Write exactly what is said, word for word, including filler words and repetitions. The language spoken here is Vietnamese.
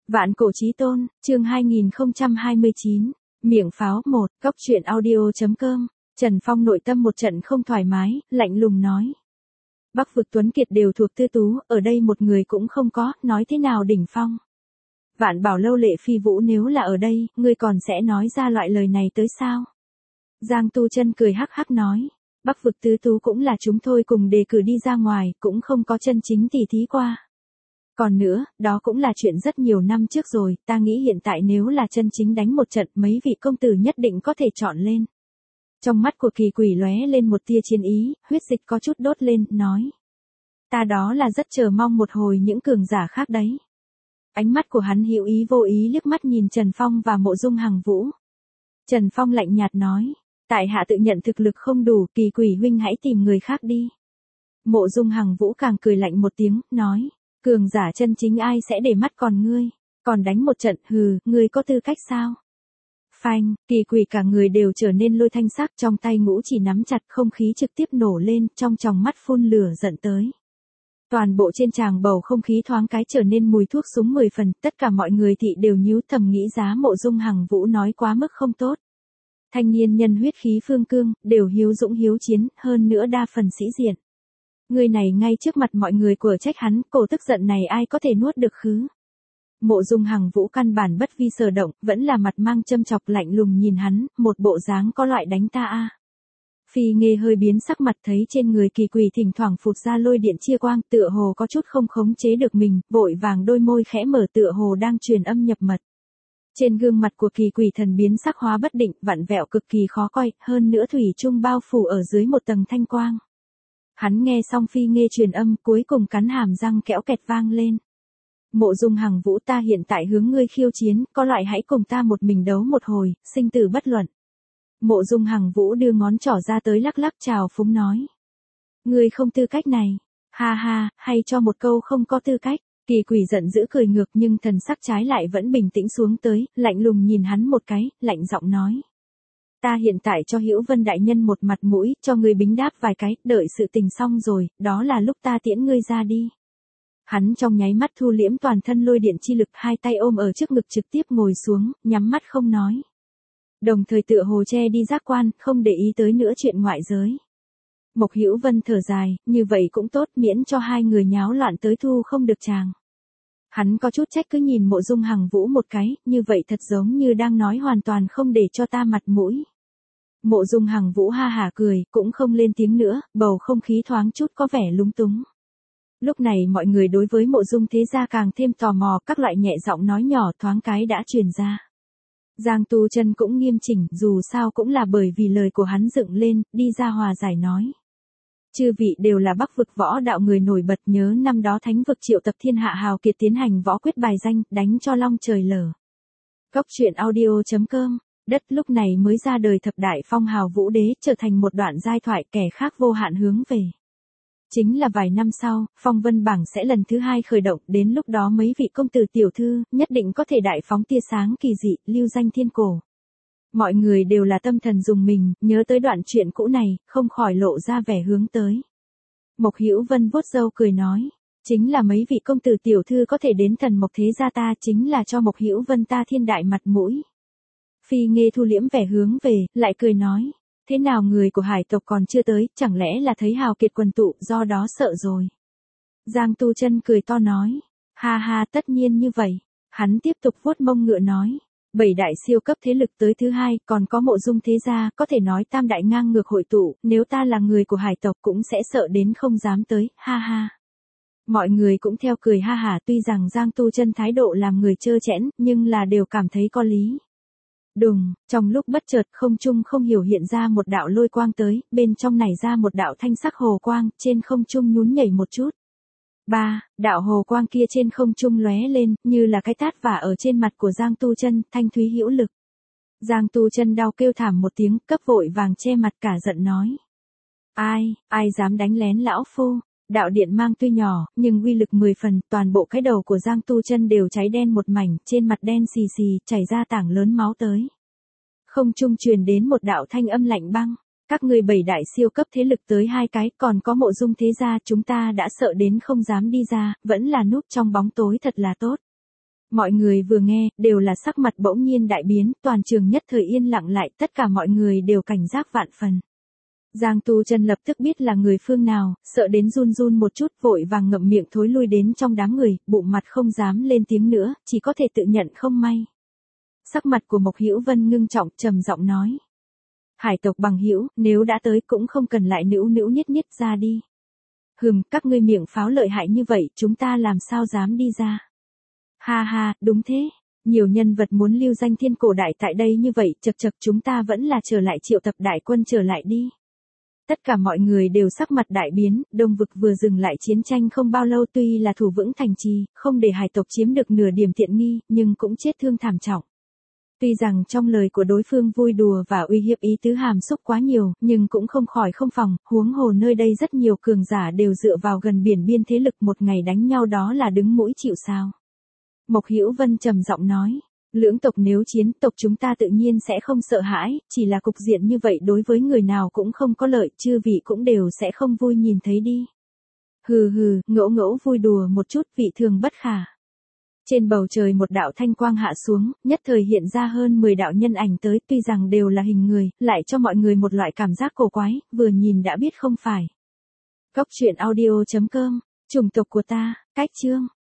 Vạn cổ chí tôn, chương hai nghìn không trăm hai mươi chín, miệng pháo một, cốc truyện audio.com, Trần Phong nội tâm một trận không thoải mái, lạnh lùng nói. Bắc vực tuấn kiệt đều thuộc tư tú, ở đây một người cũng không có, nói thế nào đỉnh phong. Vạn bảo lâu lệ phi vũ nếu là ở đây, ngươi còn sẽ nói ra loại lời này tới sao? Giang Tu Chân cười hắc hắc nói, Bắc vực tứ tú cũng là chúng tôi cùng đề cử đi ra ngoài, cũng không có chân chính tỉ thí qua. Còn nữa, đó cũng là chuyện rất nhiều năm trước rồi, ta nghĩ hiện tại nếu là chân chính đánh một trận mấy vị công tử nhất định có thể chọn lên. Trong mắt của Kỳ Quỷ lóe lên một tia chiến ý, huyết dịch có chút đốt lên, nói. Ta đó là rất chờ mong một hồi những cường giả khác đấy. Ánh mắt của hắn hữu ý vô ý liếc mắt nhìn Trần Phong và Mộ Dung Hằng Vũ. Trần Phong lạnh nhạt nói, tại hạ tự nhận thực lực không đủ, Kỳ Quỷ huynh hãy tìm người khác đi. Mộ Dung Hằng Vũ càng cười lạnh một tiếng, nói. Cường giả chân chính ai sẽ để mắt còn ngươi, còn đánh một trận, hừ, ngươi có tư cách sao? Phanh, Kỳ Quỷ cả người đều trở nên lôi thanh sắc, trong tay ngũ chỉ nắm chặt, không khí trực tiếp nổ lên, trong tròng mắt phun lửa giận tới. Toàn bộ trên tràng bầu không khí thoáng cái trở nên mùi thuốc súng mười phần, tất cả mọi người thị đều nhíu thầm nghĩ giá Mộ Dung Hằng Vũ nói quá mức không tốt. Thanh niên nhân huyết khí phương cương, đều hiếu dũng hiếu chiến, hơn nữa đa phần sĩ diện. Người này ngay trước mặt mọi người của trách hắn, cổ tức giận này ai có thể nuốt được khứ. Mộ Dung Hằng Vũ căn bản bất vi sở động, vẫn là mặt mang châm chọc lạnh lùng nhìn hắn, một bộ dáng có loại đánh ta a. Phi Nghê hơi biến sắc mặt thấy trên người Kỳ Quỷ thỉnh thoảng phụt ra lôi điện chia quang, tựa hồ có chút không khống chế được mình, vội vàng đôi môi khẽ mở tựa hồ đang truyền âm nhập mật. Trên gương mặt của Kỳ Quỷ thần biến sắc hóa bất định, vặn vẹo cực kỳ khó coi, hơn nữa thủy chung bao phủ ở dưới một tầng thanh quang. Hắn nghe xong Phi Nghê truyền âm, cuối cùng cắn hàm răng kẽo kẹt vang lên. Mộ Dung Hằng Vũ, ta hiện tại hướng ngươi khiêu chiến, có loại hãy cùng ta một mình đấu một hồi, sinh tử bất luận. Mộ Dung Hằng Vũ đưa ngón trỏ ra tới lắc lắc chào phúng nói. Ngươi không tư cách này, ha ha, hay cho một câu không có tư cách. Kỳ Quỷ giận dữ cười ngược nhưng thần sắc trái lại vẫn bình tĩnh xuống tới, lạnh lùng nhìn hắn một cái, lạnh giọng nói. Ta hiện tại cho Hữu Vân đại nhân một mặt mũi, cho ngươi bính đáp vài cái, đợi sự tình xong rồi, đó là lúc ta tiễn ngươi ra đi. Hắn trong nháy mắt thu liễm toàn thân lôi điện chi lực, hai tay ôm ở trước ngực trực tiếp ngồi xuống, nhắm mắt không nói. Đồng thời tựa hồ che đi giác quan, không để ý tới nữa chuyện ngoại giới. Mộc Hữu Vân thở dài, như vậy cũng tốt, miễn cho hai người nháo loạn tới thu không được chàng. Hắn có chút trách cứ nhìn Mộ Dung Hằng Vũ một cái, như vậy thật giống như đang nói hoàn toàn không để cho ta mặt mũi. Mộ Dung Hằng Vũ ha hả cười, cũng không lên tiếng nữa, bầu không khí thoáng chút có vẻ lúng túng. Lúc này mọi người đối với Mộ Dung thế gia càng thêm tò mò, các loại nhẹ giọng nói nhỏ thoáng cái đã truyền ra. Giang Tu Chân cũng nghiêm chỉnh, dù sao cũng là bởi vì lời của hắn dựng lên, đi ra hòa giải nói. Chư vị đều là Bắc vực võ đạo người nổi bật, nhớ năm đó Thánh vực triệu tập thiên hạ hào kiệt tiến hành võ quyết bài danh, đánh cho long trời lở. Cốc truyện audio.com, đất lúc này mới ra đời thập đại phong hào vũ đế, trở thành một đoạn giai thoại kẻ khác vô hạn hướng về. Chính là vài năm sau, phong vân bảng sẽ lần thứ hai khởi động, đến lúc đó mấy vị công tử tiểu thư, nhất định có thể đại phóng tia sáng kỳ dị, lưu danh thiên cổ. Mọi người đều là tâm thần dùng mình, nhớ tới đoạn chuyện cũ này, không khỏi lộ ra vẻ hướng tới. Mộc Hữu Vân vuốt râu cười nói, chính là mấy vị công tử tiểu thư có thể đến thần Mộc thế gia ta, chính là cho Mộc Hữu Vân ta thiên đại mặt mũi. Phi Nghê thu liễm vẻ hướng về, lại cười nói, thế nào người của hải tộc còn chưa tới, chẳng lẽ là thấy hào kiệt quần tụ, do đó sợ rồi. Giang Tu Chân cười to nói, ha ha, tất nhiên như vậy. Hắn tiếp tục vuốt mông ngựa nói. Bảy đại siêu cấp thế lực tới thứ hai, còn có Mộ Dung thế gia, có thể nói tam đại ngang ngược hội tụ, nếu ta là người của hải tộc cũng sẽ sợ đến không dám tới, ha ha. Mọi người cũng theo cười ha hả, tuy rằng Giang Tu Chân thái độ làm người trơ trẽn, nhưng là đều cảm thấy có lý. Đùng, trong lúc bất chợt không trung không hiểu hiện ra một đạo lôi quang tới, bên trong nảy ra một đạo thanh sắc hồ quang, trên không trung nhún nhảy một chút. Ba, đạo hồ quang kia trên không trung lóe lên, như là cái tát vả ở trên mặt của Giang Tu Chân, thanh thúy hữu lực. Giang Tu Chân đau kêu thảm một tiếng, cấp vội vàng che mặt cả giận nói. Ai, ai dám đánh lén lão phu? Đạo điện mang tuy nhỏ, nhưng uy lực mười phần, toàn bộ cái đầu của Giang Tu Chân đều cháy đen một mảnh, trên mặt đen xì xì, chảy ra tảng lớn máu tới. Không trung truyền đến một đạo thanh âm lạnh băng. Các người bảy đại siêu cấp thế lực tới hai cái, còn có Mộ Dung thế gia, chúng ta đã sợ đến không dám đi ra, vẫn là núp trong bóng tối thật là tốt. Mọi người vừa nghe, đều là sắc mặt bỗng nhiên đại biến, toàn trường nhất thời yên lặng lại, tất cả mọi người đều cảnh giác vạn phần. Giang Tu Chân lập tức biết là người phương nào, sợ đến run run một chút, vội vàng ngậm miệng thối lui đến trong đám người, bụng mặt không dám lên tiếng nữa, chỉ có thể tự nhận không may. Sắc mặt của Mộc Hữu Vân ngưng trọng, trầm giọng nói: "Hải tộc bằng hữu, nếu đã tới cũng không cần lại nữu nữu niết niết ra đi." "Hừm, các ngươi miệng pháo lợi hại như vậy, chúng ta làm sao dám đi ra?" "Ha ha, đúng thế. Nhiều nhân vật muốn lưu danh thiên cổ đại tại đây như vậy, chậc chậc, chúng ta vẫn là trở lại triệu tập đại quân trở lại đi." Tất cả mọi người đều sắc mặt đại biến, Đông vực vừa dừng lại chiến tranh không bao lâu, tuy là thủ vững thành trì, không để hải tộc chiếm được nửa điểm tiện nghi, nhưng cũng chết thương thảm trọng. Tuy rằng trong lời của đối phương vui đùa và uy hiếp ý tứ hàm xúc quá nhiều, nhưng cũng không khỏi không phòng, huống hồ nơi đây rất nhiều cường giả đều dựa vào gần biển biên thế lực, một ngày đánh nhau đó là đứng mũi chịu sào. Mộc Hữu Vân trầm giọng nói: "Lưỡng tộc nếu chiến, tộc chúng ta tự nhiên sẽ không sợ hãi, chỉ là cục diện như vậy đối với người nào cũng không có lợi, chư vị cũng đều sẽ không vui nhìn thấy đi." "Hừ hừ, ngẫu ngẫu vui đùa một chút, vị thường bất khả." Trên bầu trời một đạo thanh quang hạ xuống, nhất thời hiện ra hơn mười đạo nhân ảnh tới, tuy rằng đều là hình người, lại cho mọi người một loại cảm giác cổ quái, vừa nhìn đã biết không phải. Cốc truyện audio chấm com, chủng tộc của ta, cách chương.